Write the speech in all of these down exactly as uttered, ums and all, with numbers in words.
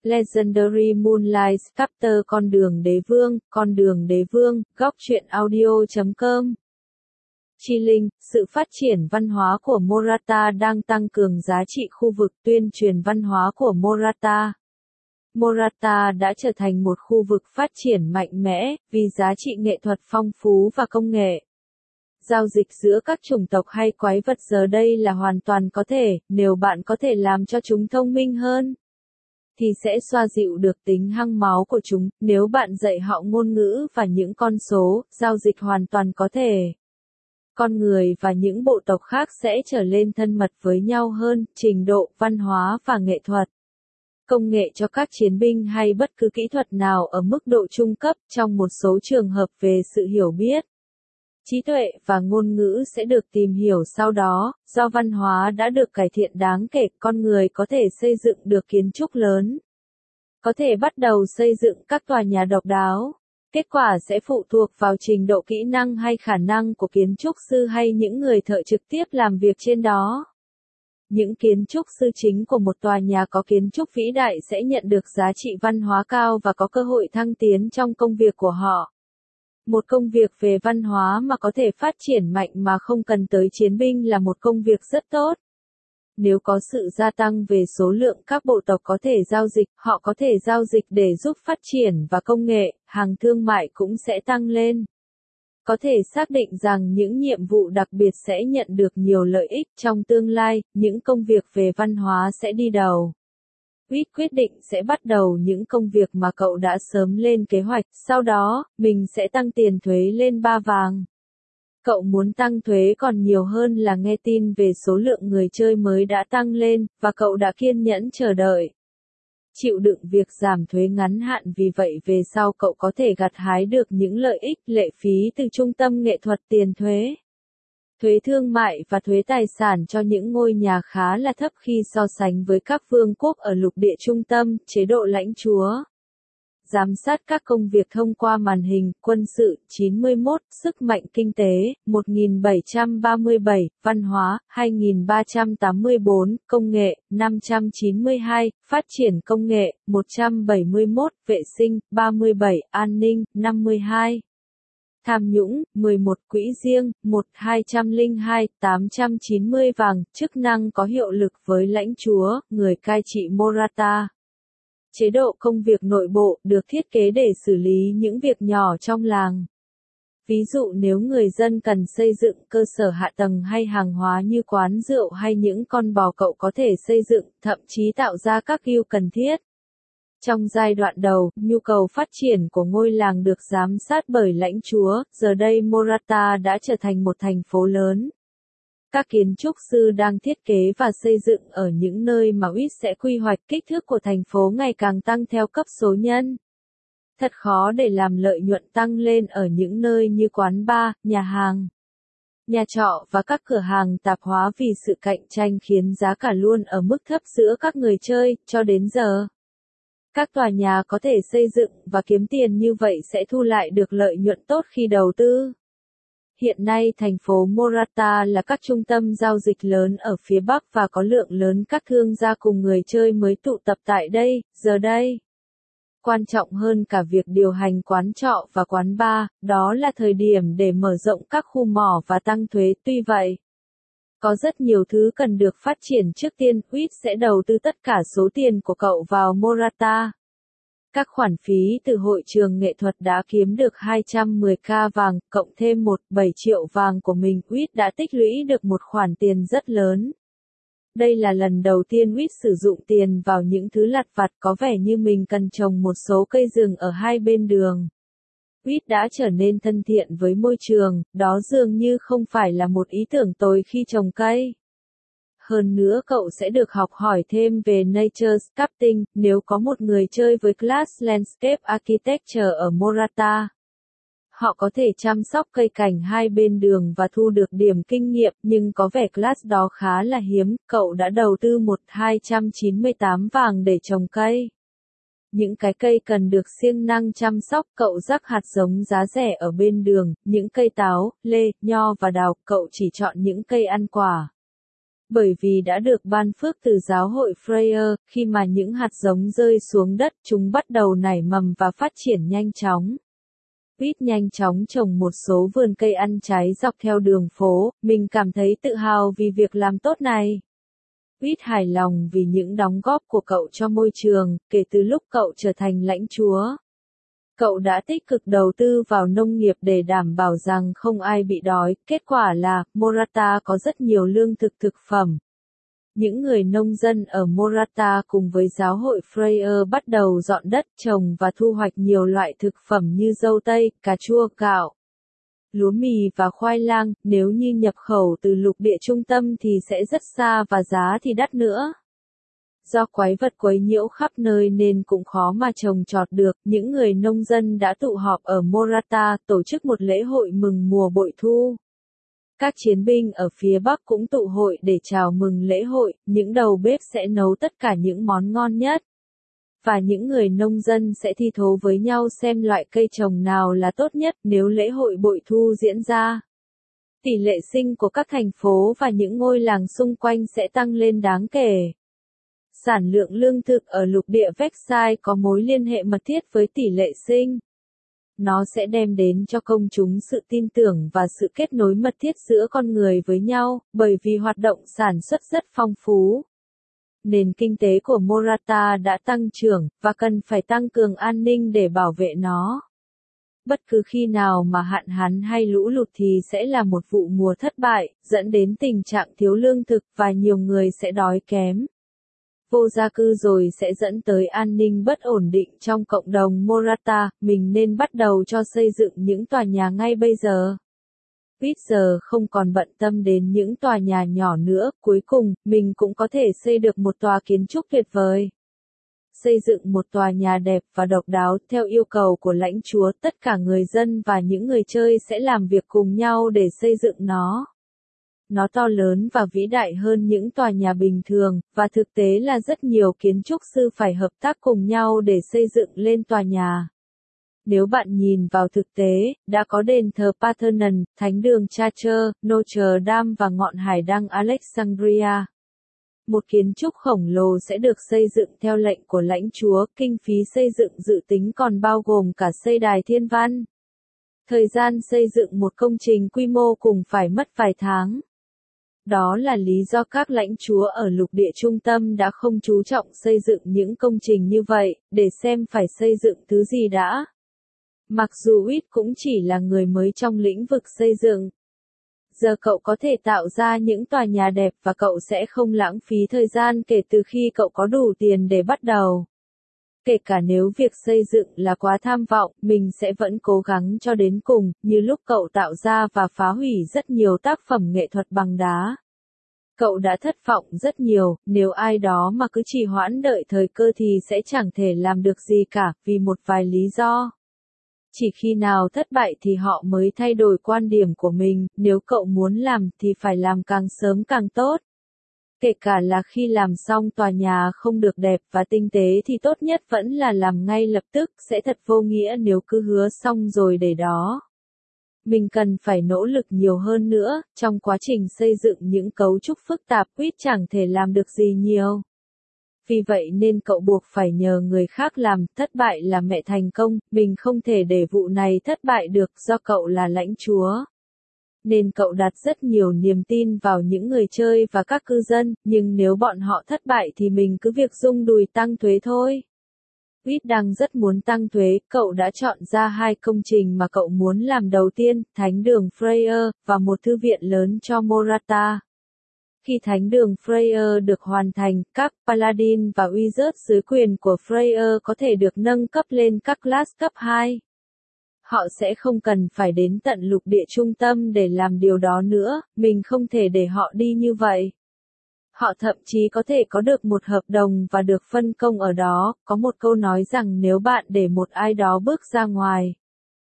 Legendary Moonlight Chapter Con đường đế vương, con đường đế vương, góc truyện audio chấm com. Chi Linh, sự phát triển văn hóa của Morata đang tăng cường giá trị khu vực tuyên truyền văn hóa của Morata. Morata đã trở thành một khu vực phát triển mạnh mẽ, vì giá trị nghệ thuật phong phú và công nghệ. Giao dịch giữa các chủng tộc hay quái vật giờ đây là hoàn toàn có thể, nếu bạn có thể làm cho chúng thông minh hơn, thì sẽ xoa dịu được tính hăng máu của chúng. Nếu bạn dạy họ ngôn ngữ và những con số, giao dịch hoàn toàn có thể. Con người và những bộ tộc khác sẽ trở lên thân mật với nhau hơn, trình độ, văn hóa và nghệ thuật. Công nghệ cho các chiến binh hay bất cứ kỹ thuật nào ở mức độ trung cấp, trong một số trường hợp về sự hiểu biết, trí tuệ và ngôn ngữ sẽ được tìm hiểu sau đó. Do văn hóa đã được cải thiện đáng kể, con người có thể xây dựng được kiến trúc lớn, có thể bắt đầu xây dựng các tòa nhà độc đáo. Kết quả sẽ phụ thuộc vào trình độ kỹ năng hay khả năng của kiến trúc sư hay những người thợ trực tiếp làm việc trên đó. Những kiến trúc sư chính của một tòa nhà có kiến trúc vĩ đại sẽ nhận được giá trị văn hóa cao và có cơ hội thăng tiến trong công việc của họ. Một công việc về văn hóa mà có thể phát triển mạnh mà không cần tới chiến binh là một công việc rất tốt. Nếu có sự gia tăng về số lượng các bộ tộc có thể giao dịch, họ có thể giao dịch để giúp phát triển và công nghệ, hàng thương mại cũng sẽ tăng lên. Có thể xác định rằng những nhiệm vụ đặc biệt sẽ nhận được nhiều lợi ích trong tương lai, những công việc về văn hóa sẽ đi đầu. Quýt quyết định sẽ bắt đầu những công việc mà cậu đã sớm lên kế hoạch, sau đó, mình sẽ tăng tiền thuế lên ba vàng. Cậu muốn tăng thuế còn nhiều hơn là nghe tin về số lượng người chơi mới đã tăng lên, và cậu đã kiên nhẫn chờ đợi. Chịu đựng việc giảm thuế ngắn hạn, vì vậy về sau cậu có thể gặt hái được những lợi ích lệ phí từ trung tâm nghệ thuật tiền thuế. Thuế thương mại và thuế tài sản cho những ngôi nhà khá là thấp khi so sánh với các vương quốc ở lục địa trung tâm, chế độ lãnh chúa. Giám sát các công việc thông qua màn hình, quân sự, chín mươi mốt, sức mạnh kinh tế, một nghìn bảy trăm ba mươi bảy, văn hóa, hai nghìn ba trăm tám mươi bốn, công nghệ, năm trăm chín mươi hai, phát triển công nghệ, một trăm bảy mươi mốt, vệ sinh, ba mươi bảy, an ninh, năm mươi hai. Tham nhũng, mười một, quỹ riêng, một nghìn hai trăm lẻ hai, tám trăm chín mươi vàng, chức năng có hiệu lực với lãnh chúa, người cai trị Morata. Chế độ công việc nội bộ, được thiết kế để xử lý những việc nhỏ trong làng. Ví dụ nếu người dân cần xây dựng cơ sở hạ tầng hay hàng hóa như quán rượu hay những con bò, cậu có thể xây dựng, thậm chí tạo ra các guild cần thiết. Trong giai đoạn đầu, nhu cầu phát triển của ngôi làng được giám sát bởi lãnh chúa, giờ đây Morata đã trở thành một thành phố lớn. Các kiến trúc sư đang thiết kế và xây dựng ở những nơi mà Quýt sẽ quy hoạch. Kích thước của thành phố ngày càng tăng theo cấp số nhân. Thật khó để làm lợi nhuận tăng lên ở những nơi như quán bar, nhà hàng, nhà trọ và các cửa hàng tạp hóa, vì sự cạnh tranh khiến giá cả luôn ở mức thấp giữa các người chơi. Cho đến giờ, các tòa nhà có thể xây dựng và kiếm tiền như vậy sẽ thu lại được lợi nhuận tốt khi đầu tư. Hiện nay thành phố Morata là các trung tâm giao dịch lớn ở phía Bắc và có lượng lớn các thương gia cùng người chơi mới tụ tập tại đây. Giờ đây, quan trọng hơn cả việc điều hành quán trọ và quán bar, đó là thời điểm để mở rộng các khu mỏ và tăng thuế. Tuy vậy, có rất nhiều thứ cần được phát triển trước tiên. Quýt sẽ đầu tư tất cả số tiền của cậu vào Morata. Các khoản phí từ hội trường nghệ thuật đã kiếm được hai trăm mười k vàng, cộng thêm một phẩy bảy triệu vàng của mình. Quýt đã tích lũy được một khoản tiền rất lớn. Đây là lần đầu tiên Quýt sử dụng tiền vào những thứ lặt vặt, có vẻ như mình cần trồng một số cây rừng ở hai bên đường. Quýt đã trở nên thân thiện với môi trường, đó dường như không phải là một ý tưởng tồi khi trồng cây. Hơn nữa cậu sẽ được học hỏi thêm về Nature Sculpting, nếu có một người chơi với class Landscape Architecture ở Morata. Họ có thể chăm sóc cây cảnh hai bên đường và thu được điểm kinh nghiệm, nhưng có vẻ class đó khá là hiếm. Cậu đã đầu tư một nghìn hai trăm chín mươi tám vàng để trồng cây. Những cái cây cần được siêng năng chăm sóc. Cậu rắc hạt giống giá rẻ ở bên đường, những cây táo, lê, nho và đào. Cậu chỉ chọn những cây ăn quả. Bởi vì đã được ban phước từ giáo hội Freyr, khi mà những hạt giống rơi xuống đất, chúng bắt đầu nảy mầm và phát triển nhanh chóng. Pete nhanh chóng trồng một số vườn cây ăn trái dọc theo đường phố, mình cảm thấy tự hào vì việc làm tốt này. Pete hài lòng vì những đóng góp của cậu cho môi trường, kể từ lúc cậu trở thành lãnh chúa. Cậu đã tích cực đầu tư vào nông nghiệp để đảm bảo rằng không ai bị đói, kết quả là, Morata có rất nhiều lương thực thực phẩm. Những người nông dân ở Morata cùng với giáo hội Freyr bắt đầu dọn đất trồng và thu hoạch nhiều loại thực phẩm như dâu tây, cà chua, gạo, lúa mì và khoai lang, nếu như nhập khẩu từ lục địa trung tâm thì sẽ rất xa và giá thì đắt nữa. Do quái vật quấy nhiễu khắp nơi nên cũng khó mà trồng trọt được, những người nông dân đã tụ họp ở Morata, tổ chức một lễ hội mừng mùa bội thu. Các chiến binh ở phía Bắc cũng tụ hội để chào mừng lễ hội, những đầu bếp sẽ nấu tất cả những món ngon nhất. Và những người nông dân sẽ thi thố với nhau xem loại cây trồng nào là tốt nhất nếu lễ hội bội thu diễn ra. Tỷ lệ sinh của các thành phố và những ngôi làng xung quanh sẽ tăng lên đáng kể. Sản lượng lương thực ở lục địa Vexai có mối liên hệ mật thiết với tỷ lệ sinh. Nó sẽ đem đến cho công chúng sự tin tưởng và sự kết nối mật thiết giữa con người với nhau, bởi vì hoạt động sản xuất rất phong phú. Nền kinh tế của Morata đã tăng trưởng, và cần phải tăng cường an ninh để bảo vệ nó. Bất cứ khi nào mà hạn hán hay lũ lụt thì sẽ là một vụ mùa thất bại, dẫn đến tình trạng thiếu lương thực và nhiều người sẽ đói kém. Vô gia cư rồi sẽ dẫn tới an ninh bất ổn định trong cộng đồng Morata, mình nên bắt đầu cho xây dựng những tòa nhà ngay bây giờ. Pete giờ không còn bận tâm đến những tòa nhà nhỏ nữa, cuối cùng, mình cũng có thể xây được một tòa kiến trúc tuyệt vời. Xây dựng một tòa nhà đẹp và độc đáo theo yêu cầu của lãnh chúa, tất cả người dân và những người chơi sẽ làm việc cùng nhau để xây dựng nó. Nó to lớn và vĩ đại hơn những tòa nhà bình thường, và thực tế là rất nhiều kiến trúc sư phải hợp tác cùng nhau để xây dựng lên tòa nhà. Nếu bạn nhìn vào thực tế, đã có đền thờ Parthenon, thánh đường Chartres, Notre Dame và ngọn hải đăng Alexandria. Một kiến trúc khổng lồ sẽ được xây dựng theo lệnh của lãnh chúa, kinh phí xây dựng dự tính còn bao gồm cả xây đài thiên văn. Thời gian xây dựng một công trình quy mô cùng phải mất vài tháng. Đó là lý do các lãnh chúa ở lục địa trung tâm đã không chú trọng xây dựng những công trình như vậy, để xem phải xây dựng thứ gì đã. Mặc dù Pete cũng chỉ là người mới trong lĩnh vực xây dựng. Giờ cậu có thể tạo ra những tòa nhà đẹp và cậu sẽ không lãng phí thời gian kể từ khi cậu có đủ tiền để bắt đầu. Kể cả nếu việc xây dựng là quá tham vọng, mình sẽ vẫn cố gắng cho đến cùng, như lúc cậu tạo ra và phá hủy rất nhiều tác phẩm nghệ thuật bằng đá. Cậu đã thất vọng rất nhiều, nếu ai đó mà cứ trì hoãn đợi thời cơ thì sẽ chẳng thể làm được gì cả, vì một vài lý do. Chỉ khi nào thất bại thì họ mới thay đổi quan điểm của mình, nếu cậu muốn làm thì phải làm càng sớm càng tốt. Kể cả là khi làm xong tòa nhà không được đẹp và tinh tế thì tốt nhất vẫn là làm ngay lập tức, sẽ thật vô nghĩa nếu cứ hứa xong rồi để đó. Mình cần phải nỗ lực nhiều hơn nữa, trong quá trình xây dựng những cấu trúc phức tạp, Pete chẳng thể làm được gì nhiều. Vì vậy nên cậu buộc phải nhờ người khác làm, thất bại là mẹ thành công, mình không thể để vụ này thất bại được do cậu là lãnh chúa. Nên cậu đặt rất nhiều niềm tin vào những người chơi và các cư dân, nhưng nếu bọn họ thất bại thì mình cứ việc rung đùi tăng thuế thôi. Pete đang rất muốn tăng thuế, cậu đã chọn ra hai công trình mà cậu muốn làm đầu tiên, thánh đường Freyr, và một thư viện lớn cho Morata. Khi thánh đường Freyr được hoàn thành, các Paladin và Wizard dưới quyền của Freyr có thể được nâng cấp lên các class cấp hai. Họ sẽ không cần phải đến tận lục địa trung tâm để làm điều đó nữa, mình không thể để họ đi như vậy. Họ thậm chí có thể có được một hợp đồng và được phân công ở đó, có một câu nói rằng nếu bạn để một ai đó bước ra ngoài,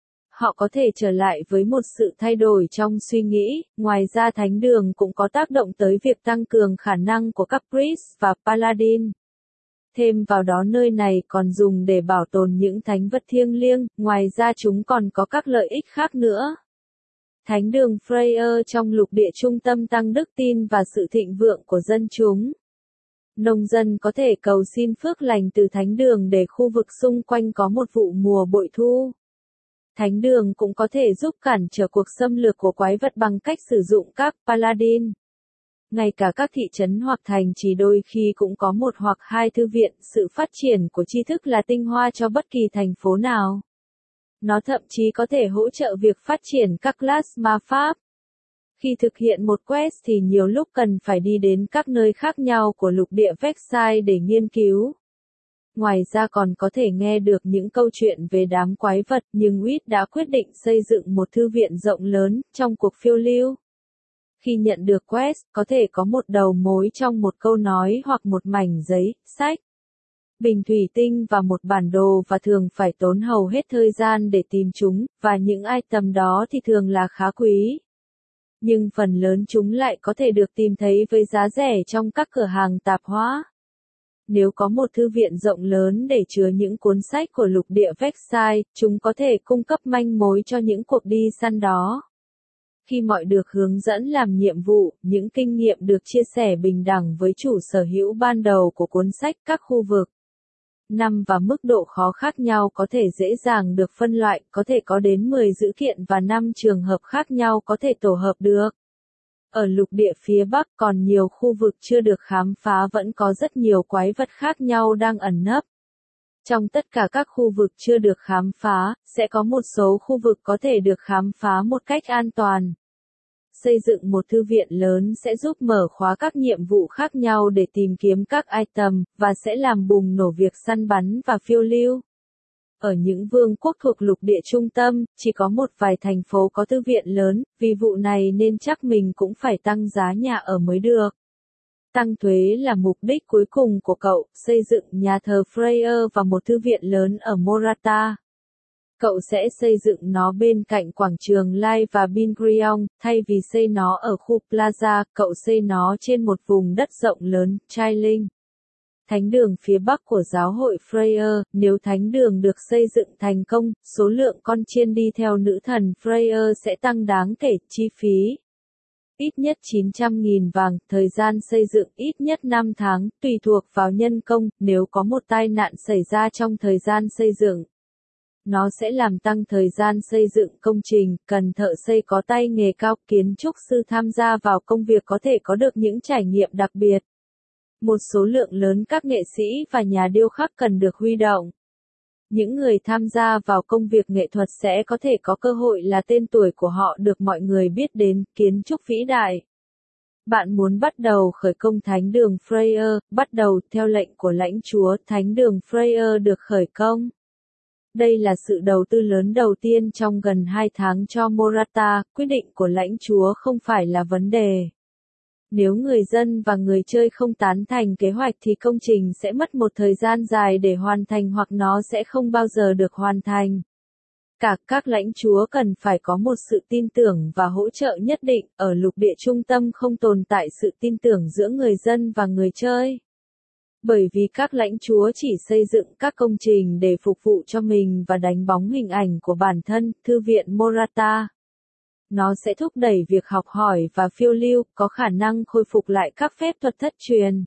họ có thể trở lại với một sự thay đổi trong suy nghĩ. Ngoài ra thánh đường cũng có tác động tới việc tăng cường khả năng của các priest và paladin. Thêm vào đó nơi này còn dùng để bảo tồn những thánh vật thiêng liêng, ngoài ra chúng còn có các lợi ích khác nữa. Thánh đường Freya trong lục địa trung tâm tăng đức tin và sự thịnh vượng của dân chúng. Nông dân có thể cầu xin phước lành từ thánh đường để khu vực xung quanh có một vụ mùa bội thu. Thánh đường cũng có thể giúp cản trở cuộc xâm lược của quái vật bằng cách sử dụng các paladin. Ngay cả các thị trấn hoặc thành trì đôi khi cũng có một hoặc hai thư viện, sự phát triển của tri thức là tinh hoa cho bất kỳ thành phố nào. Nó thậm chí có thể hỗ trợ việc phát triển các class ma pháp. Khi thực hiện một quest thì nhiều lúc cần phải đi đến các nơi khác nhau của lục địa Vexai để nghiên cứu. Ngoài ra còn có thể nghe được những câu chuyện về đám quái vật, nhưng Wit đã quyết định xây dựng một thư viện rộng lớn trong cuộc phiêu lưu. Khi nhận được quest, có thể có một đầu mối trong một câu nói hoặc một mảnh giấy, sách, bình thủy tinh và một bản đồ, và thường phải tốn hầu hết thời gian để tìm chúng, và những item đó thì thường là khá quý. Nhưng phần lớn chúng lại có thể được tìm thấy với giá rẻ trong các cửa hàng tạp hóa. Nếu có một thư viện rộng lớn để chứa những cuốn sách của lục địa Vexai, chúng có thể cung cấp manh mối cho những cuộc đi săn đó. Khi mọi được hướng dẫn làm nhiệm vụ, những kinh nghiệm được chia sẻ bình đẳng với chủ sở hữu ban đầu của cuốn sách. Các khu vực, năm và mức độ khó khác nhau có thể dễ dàng được phân loại, có thể có đến mười dữ kiện và năm trường hợp khác nhau có thể tổ hợp được. Ở lục địa phía Bắc còn nhiều khu vực chưa được khám phá, vẫn có rất nhiều quái vật khác nhau đang ẩn nấp. Trong tất cả các khu vực chưa được khám phá, sẽ có một số khu vực có thể được khám phá một cách an toàn. Xây dựng một thư viện lớn sẽ giúp mở khóa các nhiệm vụ khác nhau để tìm kiếm các item, và sẽ làm bùng nổ việc săn bắn và phiêu lưu. Ở những vương quốc thuộc lục địa trung tâm, chỉ có một vài thành phố có thư viện lớn, vì vụ này nên chắc mình cũng phải tăng giá nhà ở mới được. Tăng thuế là mục đích cuối cùng của cậu, xây dựng nhà thờ Freya và một thư viện lớn ở Morata. Cậu sẽ xây dựng nó bên cạnh quảng trường Lai và Bingrion, thay vì xây nó ở khu Plaza, cậu xây nó trên một vùng đất rộng lớn, Chailing. Thánh đường phía Bắc của giáo hội Freya, nếu thánh đường được xây dựng thành công, số lượng con chiên đi theo nữ thần Freya sẽ tăng đáng kể, chi phí ít nhất chín trăm nghìn vàng, thời gian xây dựng ít nhất năm tháng, tùy thuộc vào nhân công, nếu có một tai nạn xảy ra trong thời gian xây dựng. Nó sẽ làm tăng thời gian xây dựng công trình, cần thợ xây có tay nghề cao, kiến trúc sư tham gia vào công việc có thể có được những trải nghiệm đặc biệt. Một số lượng lớn các nghệ sĩ và nhà điêu khắc cần được huy động. Những người tham gia vào công việc nghệ thuật sẽ có thể có cơ hội là tên tuổi của họ được mọi người biết đến, kiến trúc vĩ đại. Bạn muốn bắt đầu khởi công thánh đường Freya, bắt đầu theo lệnh của lãnh chúa, thánh đường Freya được khởi công. Đây là sự đầu tư lớn đầu tiên trong gần hai tháng cho Morata, quyết định của lãnh chúa không phải là vấn đề. Nếu người dân và người chơi không tán thành kế hoạch thì công trình sẽ mất một thời gian dài để hoàn thành hoặc nó sẽ không bao giờ được hoàn thành. Cả các lãnh chúa cần phải có một sự tin tưởng và hỗ trợ nhất định, ở lục địa trung tâm không tồn tại sự tin tưởng giữa người dân và người chơi. Bởi vì các lãnh chúa chỉ xây dựng các công trình để phục vụ cho mình và đánh bóng hình ảnh của bản thân, thư viện Morata. Nó sẽ thúc đẩy việc học hỏi và phiêu lưu, có khả năng khôi phục lại các phép thuật thất truyền.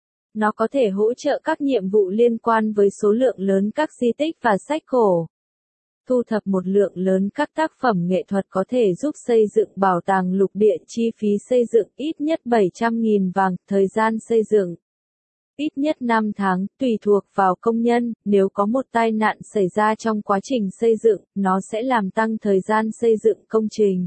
Nó có thể hỗ trợ các nhiệm vụ liên quan với số lượng lớn các di tích và sách cổ. Thu thập một lượng lớn các tác phẩm nghệ thuật có thể giúp xây dựng bảo tàng lục địa, chi phí xây dựng ít nhất bảy trăm nghìn vàng, thời gian xây dựng ít nhất năm tháng, tùy thuộc vào công nhân, nếu có một tai nạn xảy ra trong quá trình xây dựng, nó sẽ làm tăng thời gian xây dựng công trình.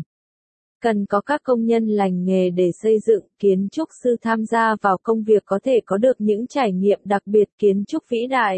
Cần có các công nhân lành nghề để xây dựng, kiến trúc sư tham gia vào công việc có thể có được những trải nghiệm đặc biệt, kiến trúc vĩ đại.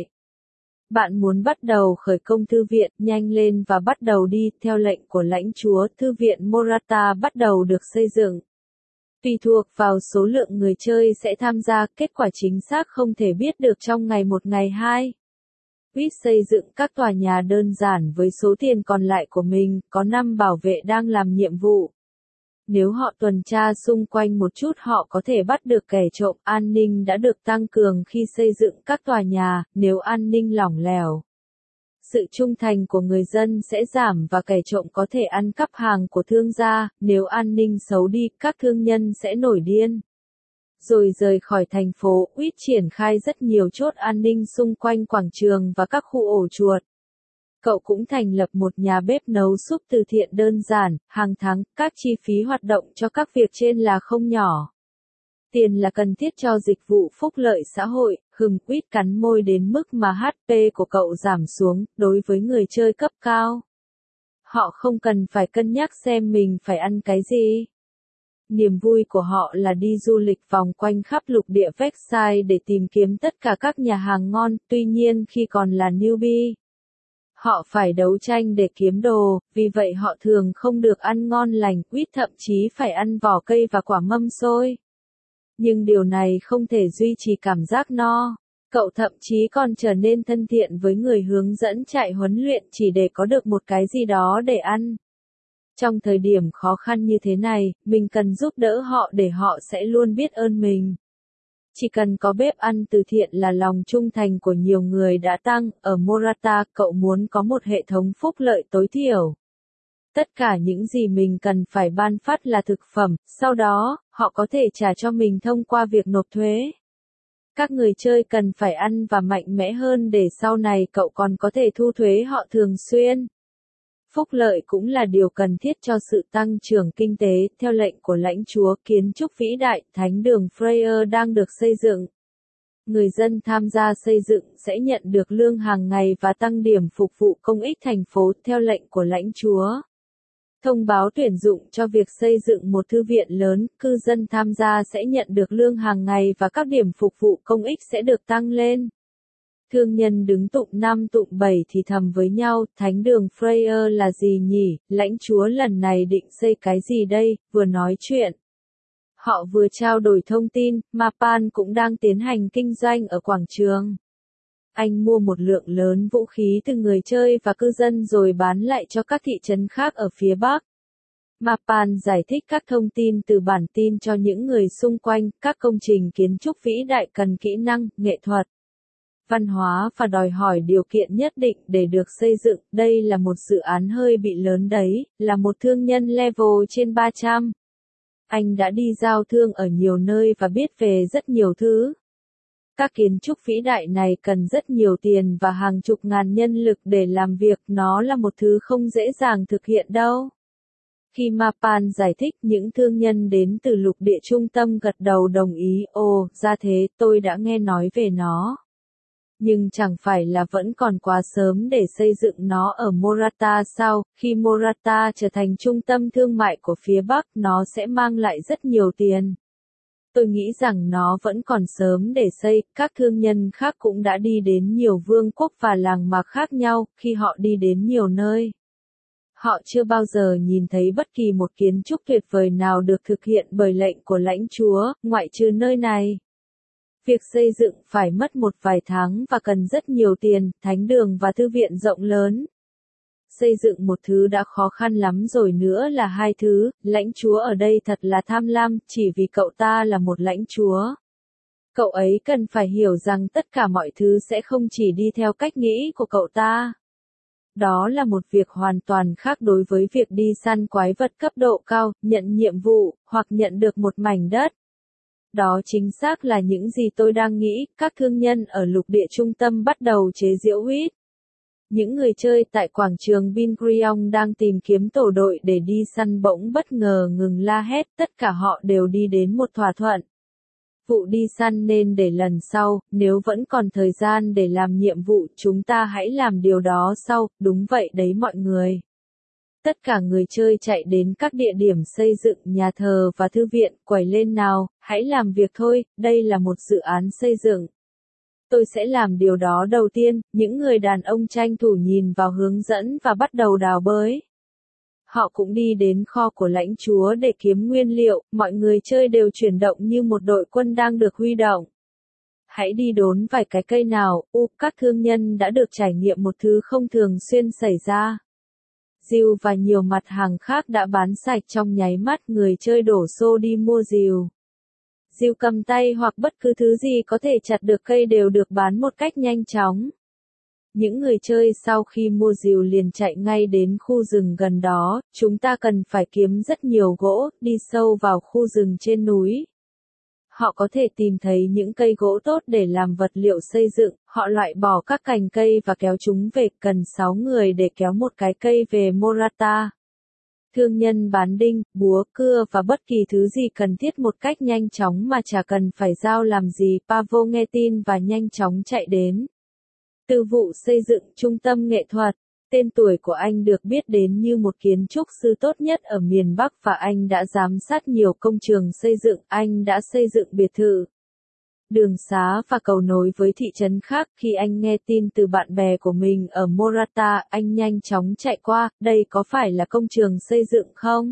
Bạn muốn bắt đầu khởi công thư viện, nhanh lên và bắt đầu đi, theo lệnh của lãnh chúa, thư viện Morata bắt đầu được xây dựng. Tùy thuộc vào số lượng người chơi sẽ tham gia, kết quả chính xác không thể biết được trong ngày một ngày hai. Wit xây dựng các tòa nhà đơn giản với số tiền còn lại của mình, có năm bảo vệ đang làm nhiệm vụ. Nếu họ tuần tra xung quanh một chút họ có thể bắt được kẻ trộm, an ninh đã được tăng cường khi xây dựng các tòa nhà, nếu an ninh lỏng lẻo. sự trung thành của người dân sẽ giảm và kẻ trộm có thể ăn cắp hàng của thương gia, nếu an ninh xấu đi, các thương nhân sẽ nổi điên. Rồi rời khỏi thành phố, Uýt triển khai rất nhiều chốt an ninh xung quanh quảng trường và các khu ổ chuột. Cậu cũng thành lập một nhà bếp nấu súp từ thiện đơn giản, hàng tháng, các chi phí hoạt động cho các việc trên là không nhỏ. Tiền là cần thiết cho dịch vụ phúc lợi xã hội, hừm, Uýt cắn môi đến mức mà hát pê của cậu giảm xuống, đối với người chơi cấp cao. Họ không cần phải cân nhắc xem mình phải ăn cái gì. Niềm vui của họ là đi du lịch vòng quanh khắp lục địa Vexai để tìm kiếm tất cả các nhà hàng ngon, tuy nhiên khi còn là newbie, họ phải đấu tranh để kiếm đồ, vì vậy họ thường không được ăn ngon lành, Uýt thậm chí phải ăn vỏ cây và quả mâm xôi. Nhưng điều này không thể duy trì cảm giác no. Cậu thậm chí còn trở nên thân thiện với người hướng dẫn chạy huấn luyện chỉ để có được một cái gì đó để ăn. Trong thời điểm khó khăn như thế này, mình cần giúp đỡ họ để họ sẽ luôn biết ơn mình. Chỉ cần có bếp ăn từ thiện là lòng trung thành của nhiều người đã tăng. Ở Morata, cậu muốn có một hệ thống phúc lợi tối thiểu. Tất cả những gì mình cần phải ban phát là thực phẩm, sau đó, họ có thể trả cho mình thông qua việc nộp thuế. Các người chơi cần phải ăn và mạnh mẽ hơn để sau này cậu còn có thể thu thuế họ thường xuyên. Phúc lợi cũng là điều cần thiết cho sự tăng trưởng kinh tế. Theo lệnh của lãnh chúa, kiến trúc vĩ đại, thánh đường Freya đang được xây dựng. Người dân tham gia xây dựng sẽ nhận được lương hàng ngày và tăng điểm phục vụ công ích thành phố. Theo lệnh của lãnh chúa, thông báo tuyển dụng cho việc xây dựng một thư viện lớn, cư dân tham gia sẽ nhận được lương hàng ngày và các điểm phục vụ công ích sẽ được tăng lên. Thương nhân đứng tụng năm tụng bảy thì thầm với nhau, thánh đường Freya là gì nhỉ, lãnh chúa lần này định xây cái gì đây, vừa nói chuyện. Họ vừa trao đổi thông tin, Mapan cũng đang tiến hành kinh doanh ở quảng trường. Anh mua một lượng lớn vũ khí từ người chơi và cư dân rồi bán lại cho các thị trấn khác ở phía Bắc. Mapan giải thích các thông tin từ bản tin cho những người xung quanh, các công trình kiến trúc vĩ đại cần kỹ năng, nghệ thuật, văn hóa và đòi hỏi điều kiện nhất định để được xây dựng. Đây là một dự án hơi bị lớn đấy, là một thương nhân level trên ba trăm. Anh đã đi giao thương ở nhiều nơi và biết về rất nhiều thứ. Các kiến trúc vĩ đại này cần rất nhiều tiền và hàng chục ngàn nhân lực để làm việc, nó là một thứ không dễ dàng thực hiện đâu. Khi Mapan giải thích, những thương nhân đến từ lục địa trung tâm gật đầu đồng ý, ồ, ra thế, tôi đã nghe nói về nó. Nhưng chẳng phải là vẫn còn quá sớm để xây dựng nó ở Morata sao? Khi Morata trở thành trung tâm thương mại của phía Bắc, nó sẽ mang lại rất nhiều tiền. Tôi nghĩ rằng nó vẫn còn sớm để xây, các thương nhân khác cũng đã đi đến nhiều vương quốc và làng mạc khác nhau, khi họ đi đến nhiều nơi. Họ chưa bao giờ nhìn thấy bất kỳ một kiến trúc tuyệt vời nào được thực hiện bởi lệnh của lãnh chúa, ngoại trừ nơi này. Việc xây dựng phải mất một vài tháng và cần rất nhiều tiền, thánh đường và thư viện rộng lớn. Xây dựng một thứ đã khó khăn lắm rồi nữa là hai thứ, lãnh chúa ở đây thật là tham lam, chỉ vì cậu ta là một lãnh chúa. Cậu ấy cần phải hiểu rằng tất cả mọi thứ sẽ không chỉ đi theo cách nghĩ của cậu ta. Đó là một việc hoàn toàn khác đối với việc đi săn quái vật cấp độ cao, nhận nhiệm vụ, hoặc nhận được một mảnh đất. Đó chính xác là những gì tôi đang nghĩ, các thương nhân ở lục địa trung tâm bắt đầu chế giễu Uýt. Những người chơi tại quảng trường Bingriong đang tìm kiếm tổ đội để đi săn bỗng bất ngờ ngừng la hét, tất cả họ đều đi đến một thỏa thuận. Vụ đi săn nên để lần sau, nếu vẫn còn thời gian để làm nhiệm vụ, chúng ta hãy làm điều đó sau, đúng vậy đấy mọi người. Tất cả người chơi chạy đến các địa điểm xây dựng nhà thờ và thư viện, quẩy lên nào, hãy làm việc thôi, đây là một dự án xây dựng. Tôi sẽ làm điều đó đầu tiên, những người đàn ông tranh thủ nhìn vào hướng dẫn và bắt đầu đào bới. Họ cũng đi đến kho của lãnh chúa để kiếm nguyên liệu, mọi người chơi đều chuyển động như một đội quân đang được huy động. Hãy đi đốn vài cái cây nào, u, các thương nhân đã được trải nghiệm một thứ không thường xuyên xảy ra. Rìu và nhiều mặt hàng khác đã bán sạch trong nháy mắt, người chơi đổ xô đi mua rìu. Rìu cầm tay hoặc bất cứ thứ gì có thể chặt được cây đều được bán một cách nhanh chóng. Những người chơi sau khi mua rìu liền chạy ngay đến khu rừng gần đó, chúng ta cần phải kiếm rất nhiều gỗ, đi sâu vào khu rừng trên núi. Họ có thể tìm thấy những cây gỗ tốt để làm vật liệu xây dựng, họ loại bỏ các cành cây và kéo chúng về, cần sáu người để kéo một cái cây về Morata. Thương nhân bán đinh, búa, cưa và bất kỳ thứ gì cần thiết một cách nhanh chóng mà chả cần phải giao làm gì. Pavo nghe tin và nhanh chóng chạy đến. Từ vụ xây dựng trung tâm nghệ thuật, tên tuổi của anh được biết đến như một kiến trúc sư tốt nhất ở miền Bắc và anh đã giám sát nhiều công trường xây dựng, anh đã xây dựng biệt thự, đường xá và cầu nối với thị trấn khác. Khi anh nghe tin từ bạn bè của mình ở Morata, anh nhanh chóng chạy qua, đây có phải là công trường xây dựng không?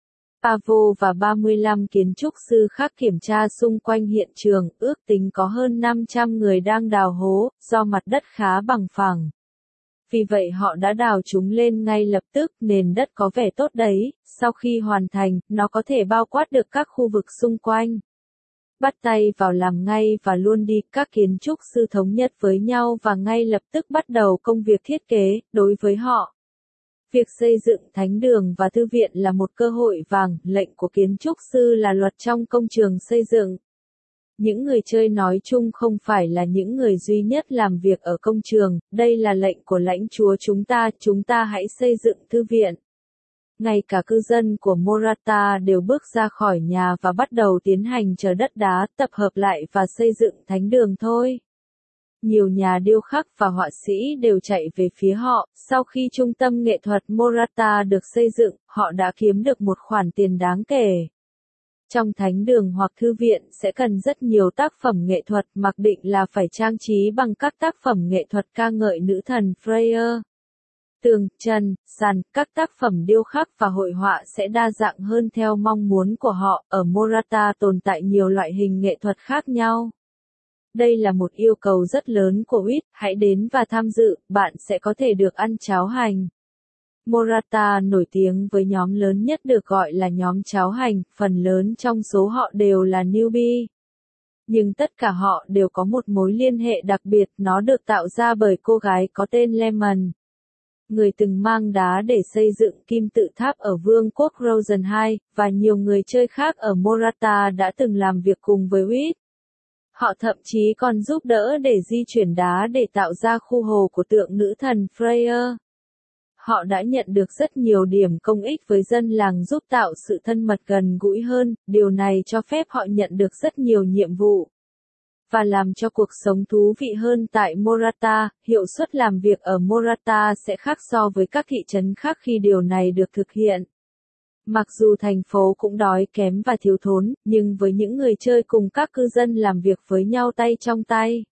Pavo và ba mươi lăm kiến trúc sư khác kiểm tra xung quanh hiện trường, ước tính có hơn năm trăm người đang đào hố, do mặt đất khá bằng phẳng. Vì vậy họ đã đào chúng lên ngay lập tức, nền đất có vẻ tốt đấy, sau khi hoàn thành, nó có thể bao quát được các khu vực xung quanh. Bắt tay vào làm ngay và luôn đi, các kiến trúc sư thống nhất với nhau và ngay lập tức bắt đầu công việc thiết kế. Đối với họ, việc xây dựng thánh đường và thư viện là một cơ hội vàng, lệnh của kiến trúc sư là luật trong công trường xây dựng. Những người chơi nói chung không phải là những người duy nhất làm việc ở công trường, đây là lệnh của lãnh chúa chúng ta, chúng ta hãy xây dựng thư viện. Ngay cả cư dân của Morata đều bước ra khỏi nhà và bắt đầu tiến hành chờ đất đá, tập hợp lại và xây dựng thánh đường thôi. Nhiều nhà điêu khắc và họa sĩ đều chạy về phía họ, sau khi trung tâm nghệ thuật Morata được xây dựng, họ đã kiếm được một khoản tiền đáng kể. Trong thánh đường hoặc thư viện sẽ cần rất nhiều tác phẩm nghệ thuật, mặc định là phải trang trí bằng các tác phẩm nghệ thuật ca ngợi nữ thần Freya. Tường, trần, sàn, các tác phẩm điêu khắc và hội họa sẽ đa dạng hơn theo mong muốn của họ. Ở Morata tồn tại nhiều loại hình nghệ thuật khác nhau. Đây là một yêu cầu rất lớn của u i tê, hãy đến và tham dự, bạn sẽ có thể được ăn cháo hành. Morata nổi tiếng với nhóm lớn nhất được gọi là nhóm cháo hành, phần lớn trong số họ đều là newbie. Nhưng tất cả họ đều có một mối liên hệ đặc biệt, nó được tạo ra bởi cô gái có tên Lemon. Người từng mang đá để xây dựng kim tự tháp ở Vương quốc Rosen hai, và nhiều người chơi khác ở Morata đã từng làm việc cùng với u i tê. Họ thậm chí còn giúp đỡ để di chuyển đá để tạo ra khu hồ của tượng nữ thần Freya. Họ đã nhận được rất nhiều điểm công ích với dân làng giúp tạo sự thân mật gần gũi hơn, điều này cho phép họ nhận được rất nhiều nhiệm vụ. Và làm cho cuộc sống thú vị hơn tại Morata, hiệu suất làm việc ở Morata sẽ khác so với các thị trấn khác khi điều này được thực hiện. Mặc dù thành phố cũng đói kém và thiếu thốn, nhưng với những người chơi cùng các cư dân làm việc với nhau tay trong tay,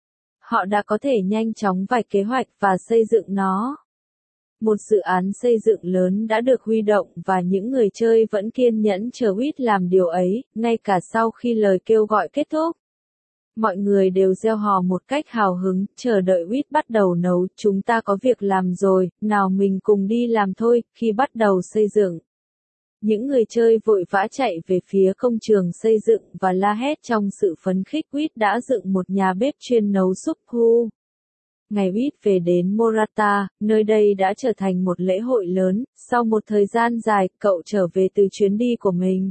họ đã có thể nhanh chóng vạch kế hoạch và xây dựng nó. Một dự án xây dựng lớn đã được huy động và những người chơi vẫn kiên nhẫn chờ u i tê làm điều ấy, ngay cả sau khi lời kêu gọi kết thúc. Mọi người đều reo hò một cách hào hứng, chờ đợi u i tê bắt đầu nấu, chúng ta có việc làm rồi, nào mình cùng đi làm thôi. Khi bắt đầu xây dựng, những người chơi vội vã chạy về phía công trường xây dựng và la hét trong sự phấn khích. u i tê đã dựng một nhà bếp chuyên nấu súp hu. Ngày u i tê về đến Morata, nơi đây đã trở thành một lễ hội lớn. Sau một thời gian dài, cậu trở về từ chuyến đi của mình.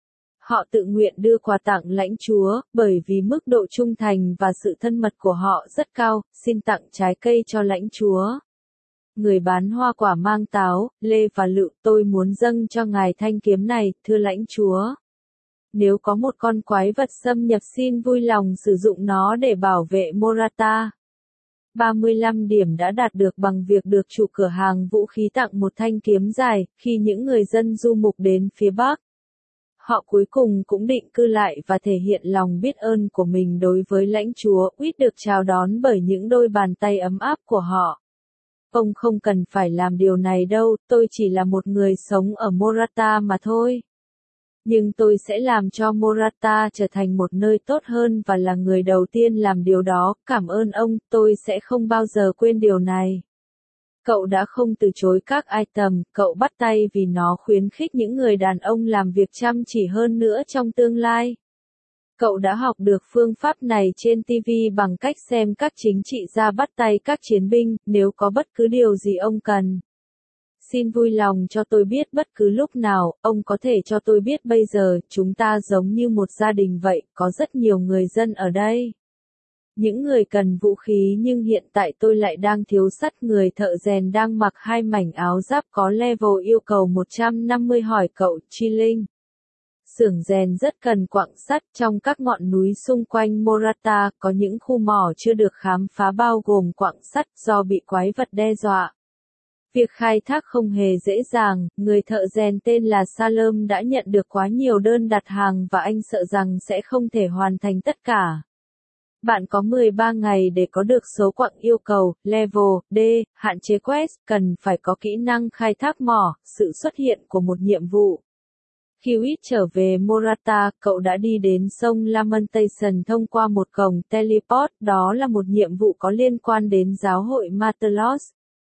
Họ tự nguyện đưa quà tặng lãnh chúa, bởi vì mức độ trung thành và sự thân mật của họ rất cao, xin tặng trái cây cho lãnh chúa. Người bán hoa quả mang táo, lê và lựu, tôi muốn dâng cho ngài thanh kiếm này, thưa lãnh chúa. Nếu có một con quái vật xâm nhập xin vui lòng sử dụng nó để bảo vệ Morata. ba mươi lăm điểm đã đạt được bằng việc được chủ cửa hàng vũ khí tặng một thanh kiếm dài, khi những người dân du mục đến phía Bắc. Họ cuối cùng cũng định cư lại và thể hiện lòng biết ơn của mình đối với lãnh chúa. u i tê được chào đón bởi những đôi bàn tay ấm áp của họ. Ông không cần phải làm điều này đâu, tôi chỉ là một người sống ở Morata mà thôi. Nhưng tôi sẽ làm cho Morata trở thành một nơi tốt hơn và là người đầu tiên làm điều đó, cảm ơn ông, tôi sẽ không bao giờ quên điều này. Cậu đã không từ chối các item, cậu bắt tay vì nó khuyến khích những người đàn ông làm việc chăm chỉ hơn nữa trong tương lai. Cậu đã học được phương pháp này trên ti vi bằng cách xem các chính trị gia bắt tay các chiến binh, nếu có bất cứ điều gì ông cần. Xin vui lòng cho tôi biết bất cứ lúc nào, ông có thể cho tôi biết bây giờ, chúng ta giống như một gia đình vậy, có rất nhiều người dân ở đây. Những người cần vũ khí nhưng hiện tại tôi lại đang thiếu sắt. Người thợ rèn đang mặc hai mảnh áo giáp có level yêu cầu một trăm năm mươi hỏi cậu, Chi Linh. Xưởng rèn rất cần quặng sắt. Trong các ngọn núi xung quanh Morata, có những khu mỏ chưa được khám phá bao gồm quặng sắt do bị quái vật đe dọa. Việc khai thác không hề dễ dàng, người thợ rèn tên là Salem đã nhận được quá nhiều đơn đặt hàng và anh sợ rằng sẽ không thể hoàn thành tất cả. Bạn có mười ba ngày để có được số quặng yêu cầu, level D, hạn chế quest, cần phải có kỹ năng khai thác mỏ, sự xuất hiện của một nhiệm vụ. Khi Whit trở về Morata, cậu đã đi đến sông Lamentation thông qua một cổng teleport, đó là một nhiệm vụ có liên quan đến giáo hội Matelos.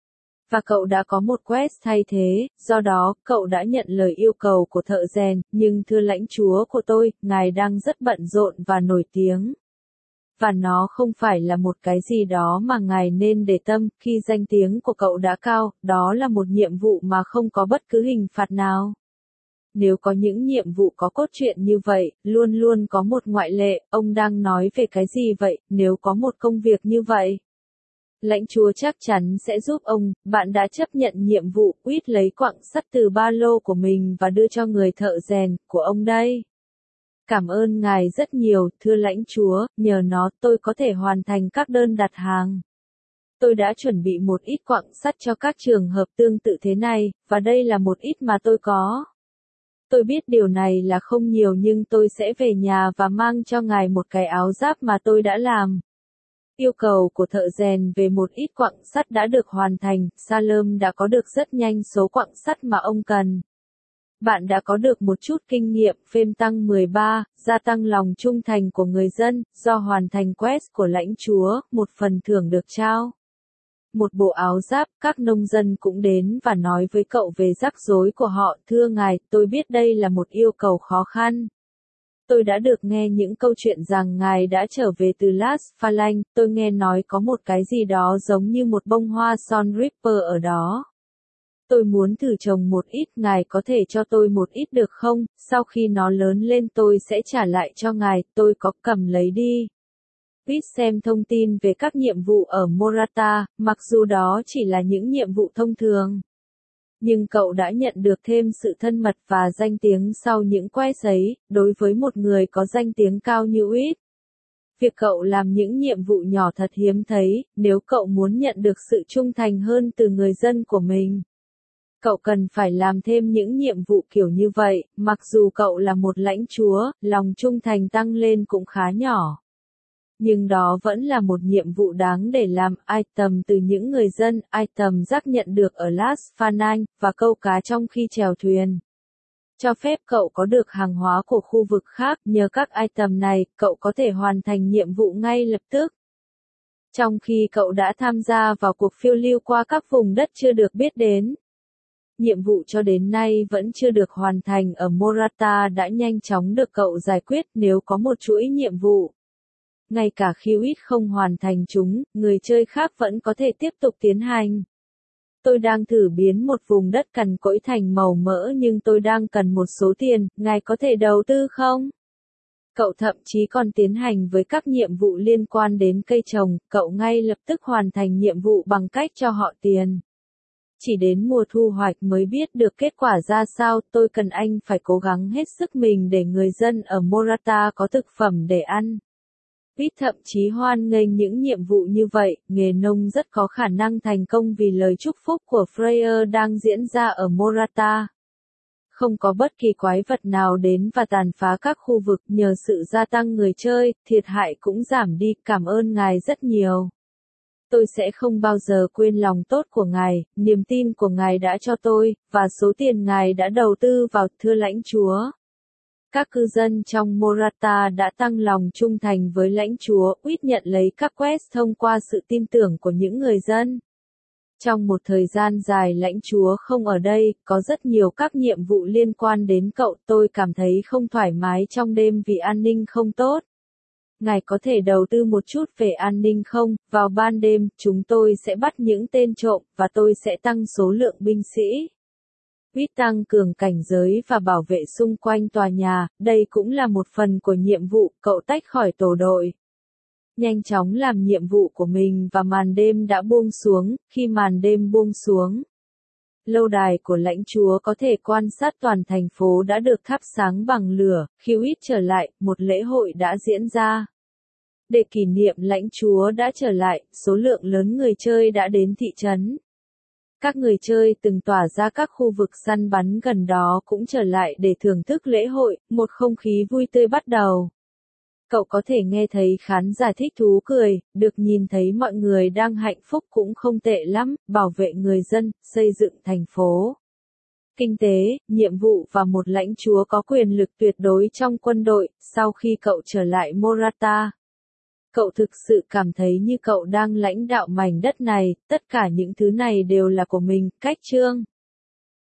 Và cậu đã có một quest thay thế, do đó, cậu đã nhận lời yêu cầu của thợ rèn, nhưng thưa lãnh chúa của tôi, ngài đang rất bận rộn và nổi tiếng. Và nó không phải là một cái gì đó mà ngài nên để tâm, khi danh tiếng của cậu đã cao, đó là một nhiệm vụ mà không có bất cứ hình phạt nào. Nếu có những nhiệm vụ có cốt truyện như vậy, luôn luôn có một ngoại lệ, ông đang nói về cái gì vậy, nếu có một công việc như vậy? Lãnh chúa chắc chắn sẽ giúp ông, bạn đã chấp nhận nhiệm vụ, Whit lấy quặng sắt từ ba lô của mình và đưa cho người thợ rèn, của ông đây. Cảm ơn ngài rất nhiều, thưa lãnh chúa, nhờ nó tôi có thể hoàn thành các đơn đặt hàng. Tôi đã chuẩn bị một ít quặng sắt cho các trường hợp tương tự thế này, và đây là một ít mà tôi có. Tôi biết điều này là không nhiều nhưng tôi sẽ về nhà và mang cho ngài một cái áo giáp mà tôi đã làm. Yêu cầu của thợ rèn về một ít quặng sắt đã được hoàn thành, Salem đã có được rất nhanh số quặng sắt mà ông cần. Bạn đã có được một chút kinh nghiệm, phêm tăng mười ba, gia tăng lòng trung thành của người dân, do hoàn thành quest của lãnh chúa, một phần thưởng được trao. Một bộ áo giáp, các nông dân cũng đến và nói với cậu về rắc rối của họ, thưa ngài, tôi biết đây là một yêu cầu khó khăn. Tôi đã được nghe những câu chuyện rằng ngài đã trở về từ Las Phalanx, tôi nghe nói có một cái gì đó giống như một bông hoa son Ripper ở đó. Tôi muốn thử trồng một ít, ngài có thể cho tôi một ít được không, sau khi nó lớn lên tôi sẽ trả lại cho ngài, tôi có cầm lấy đi. Whit xem thông tin về các nhiệm vụ ở Morata, mặc dù đó chỉ là những nhiệm vụ thông thường. Nhưng cậu đã nhận được thêm sự thân mật và danh tiếng sau những quest ấy, đối với một người có danh tiếng cao như Whit. Việc cậu làm những nhiệm vụ nhỏ thật hiếm thấy, nếu cậu muốn nhận được sự trung thành hơn từ người dân của mình. Cậu cần phải làm thêm những nhiệm vụ kiểu như vậy, mặc dù cậu là một lãnh chúa, lòng trung thành tăng lên cũng khá nhỏ. Nhưng đó vẫn là một nhiệm vụ đáng để làm, item từ những người dân, item rác nhận được ở Las Phalanx, và câu cá trong khi chèo thuyền. Cho phép cậu có được hàng hóa của khu vực khác, nhờ các item này, cậu có thể hoàn thành nhiệm vụ ngay lập tức. Trong khi cậu đã tham gia vào cuộc phiêu lưu qua các vùng đất chưa được biết đến. Nhiệm vụ cho đến nay vẫn chưa được hoàn thành ở Morata đã nhanh chóng được cậu giải quyết nếu có một chuỗi nhiệm vụ. Ngay cả khi Whit không hoàn thành chúng, người chơi khác vẫn có thể tiếp tục tiến hành. Tôi đang thử biến một vùng đất cằn cỗi thành màu mỡ nhưng tôi đang cần một số tiền, ngài có thể đầu tư không? Cậu thậm chí còn tiến hành với các nhiệm vụ liên quan đến cây trồng, cậu ngay lập tức hoàn thành nhiệm vụ bằng cách cho họ tiền. Chỉ đến mùa thu hoạch mới biết được kết quả ra sao, tôi cần anh phải cố gắng hết sức mình để người dân ở Morata có thực phẩm để ăn. Whit thậm chí hoan nghênh những nhiệm vụ như vậy, nghề nông rất có khả năng thành công vì lời chúc phúc của Freyr đang diễn ra ở Morata. Không có bất kỳ quái vật nào đến và tàn phá các khu vực, nhờ sự gia tăng người chơi, thiệt hại cũng giảm đi, cảm ơn ngài rất nhiều. Tôi sẽ không bao giờ quên lòng tốt của ngài, niềm tin của ngài đã cho tôi, và số tiền ngài đã đầu tư vào, thưa lãnh chúa. Các cư dân trong Morata đã tăng lòng trung thành với lãnh chúa, Whit nhận lấy các quest thông qua sự tin tưởng của những người dân. Trong một thời gian dài lãnh chúa không ở đây, có rất nhiều các nhiệm vụ liên quan đến cậu, tôi cảm thấy không thoải mái trong đêm vì an ninh không tốt. Ngài có thể đầu tư một chút về an ninh không? Vào ban đêm, chúng tôi sẽ bắt những tên trộm, và tôi sẽ tăng số lượng binh sĩ. Quýt tăng cường cảnh giới và bảo vệ xung quanh tòa nhà, đây cũng là một phần của nhiệm vụ, cậu tách khỏi tổ đội. Nhanh chóng làm nhiệm vụ của mình và màn đêm đã buông xuống, khi màn đêm buông xuống. Lâu đài của lãnh chúa có thể quan sát toàn thành phố đã được thắp sáng bằng lửa, khi Quýt trở lại, một lễ hội đã diễn ra. Để kỷ niệm lãnh chúa đã trở lại, số lượng lớn người chơi đã đến thị trấn. Các người chơi từng tỏa ra các khu vực săn bắn gần đó cũng trở lại để thưởng thức lễ hội, một không khí vui tươi bắt đầu. Cậu có thể nghe thấy khán giả thích thú cười, được nhìn thấy mọi người đang hạnh phúc cũng không tệ lắm, bảo vệ người dân, xây dựng thành phố. Kinh tế, nhiệm vụ và một lãnh chúa có quyền lực tuyệt đối trong quân đội, sau khi cậu trở lại Morata. Cậu thực sự cảm thấy như cậu đang lãnh đạo mảnh đất này, tất cả những thứ này đều là của mình, cách chương.